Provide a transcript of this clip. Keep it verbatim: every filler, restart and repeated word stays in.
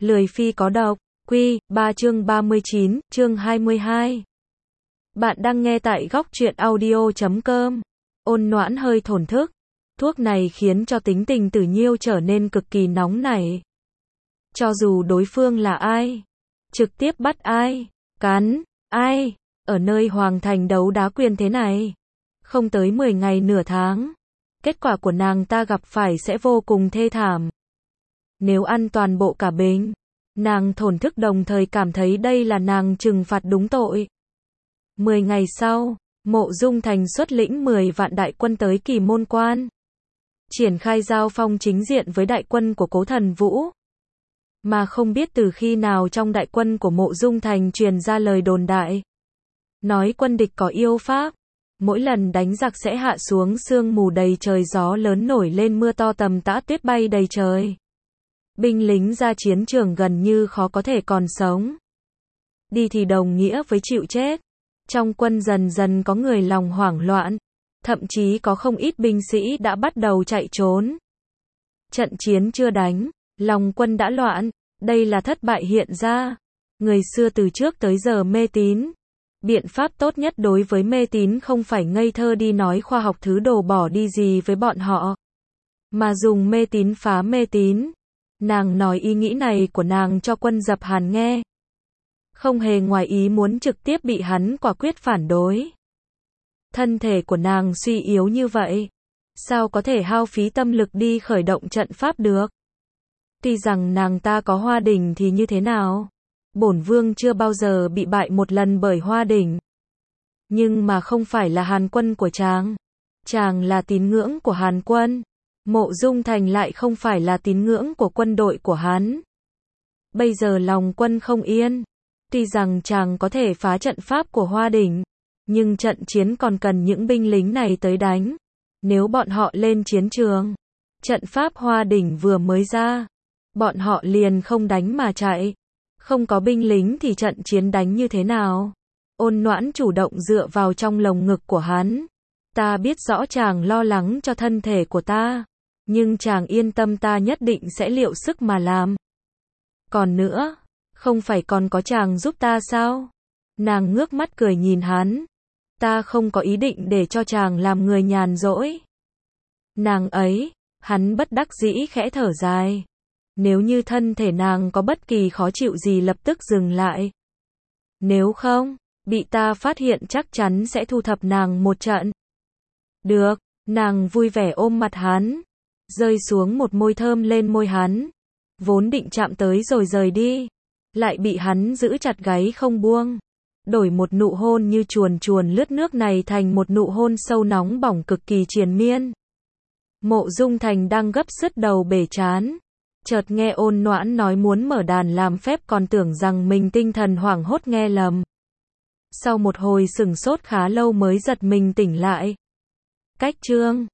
Lười phi có độc, Quy, ba chương ba mươi chín, chương hai mươi hai. Bạn đang nghe tại góc truyện audio chấm com. Ôn Noãn hơi thổn thức. Thuốc này khiến cho tính tình Tử Nhiêu trở nên cực kỳ nóng nảy. Cho dù đối phương là ai, trực tiếp bắt ai, cắn, ai, ở nơi Hoàng Thành đấu đá quyền thế này, không tới mười ngày nửa tháng, kết quả của nàng ta gặp phải sẽ vô cùng thê thảm. Nếu ăn toàn bộ cả bình, nàng thổn thức đồng thời cảm thấy đây là nàng trừng phạt đúng tội. Mười ngày sau, Mộ Dung Thành xuất lĩnh mười vạn đại quân tới Kỳ Môn Quan, triển khai giao phong chính diện với đại quân của Cố Thần Vũ. Mà không biết từ khi nào trong đại quân của Mộ Dung Thành truyền ra lời đồn đại, nói quân địch có yêu pháp, mỗi lần đánh giặc sẽ hạ xuống sương mù đầy trời, gió lớn nổi lên, mưa to tầm tã, tuyết bay đầy trời. Binh lính ra chiến trường gần như khó có thể còn sống. Đi thì đồng nghĩa với chịu chết. Trong quân dần dần có người lòng hoảng loạn, thậm chí có không ít binh sĩ đã bắt đầu chạy trốn. Trận chiến chưa đánh, lòng quân đã loạn, đây là thất bại hiện ra. Người xưa từ trước tới giờ mê tín. Biện pháp tốt nhất đối với mê tín không phải ngây thơ đi nói khoa học thứ đồ bỏ đi gì với bọn họ, mà dùng mê tín phá mê tín. Nàng nói ý nghĩ này của nàng cho quân Dập Hàn nghe, không hề ngoài ý muốn, trực tiếp bị hắn quả quyết phản đối. Thân thể của nàng suy yếu như vậy, sao có thể hao phí tâm lực đi khởi động trận pháp được? Tuy rằng nàng ta có Hoa Đỉnh thì như thế nào? Bổn vương chưa bao giờ bị bại một lần bởi Hoa Đỉnh. Nhưng mà không phải là Hàn quân của chàng. Chàng là tín ngưỡng của Hàn quân. Mộ Dung Thành lại không phải là tín ngưỡng của quân đội của hắn. Bây giờ lòng quân không yên. Tuy rằng chàng có thể phá trận pháp của Hoa Đỉnh, nhưng trận chiến còn cần những binh lính này tới đánh. Nếu bọn họ lên chiến trường, trận pháp Hoa Đỉnh vừa mới ra, bọn họ liền không đánh mà chạy. Không có binh lính thì trận chiến đánh như thế nào? Ôn Noãn chủ động dựa vào trong lồng ngực của hắn. Ta biết rõ chàng lo lắng cho thân thể của ta, nhưng chàng yên tâm, ta nhất định sẽ liệu sức mà làm. Còn nữa, không phải còn có chàng giúp ta sao? Nàng ngước mắt cười nhìn hắn. Ta không có ý định để cho chàng làm người nhàn rỗi. Nàng ấy, hắn bất đắc dĩ khẽ thở dài. Nếu như thân thể nàng có bất kỳ khó chịu gì lập tức dừng lại. Nếu không, bị ta phát hiện chắc chắn sẽ thu thập nàng một trận. Được, nàng vui vẻ ôm mặt hắn, rơi xuống một môi thơm lên môi hắn. Vốn định chạm tới rồi rời đi, lại bị hắn giữ chặt gáy không buông. Đổi một nụ hôn như chuồn chuồn lướt nước này thành một nụ hôn sâu nóng bỏng cực kỳ triền miên. Mộ Dung Thành đang gấp sứt đầu bể chán. Chợt nghe Ôn Noãn nói muốn mở đàn làm phép, còn tưởng rằng mình tinh thần hoảng hốt nghe lầm. Sau một hồi sửng sốt khá lâu mới giật mình tỉnh lại. Cách chương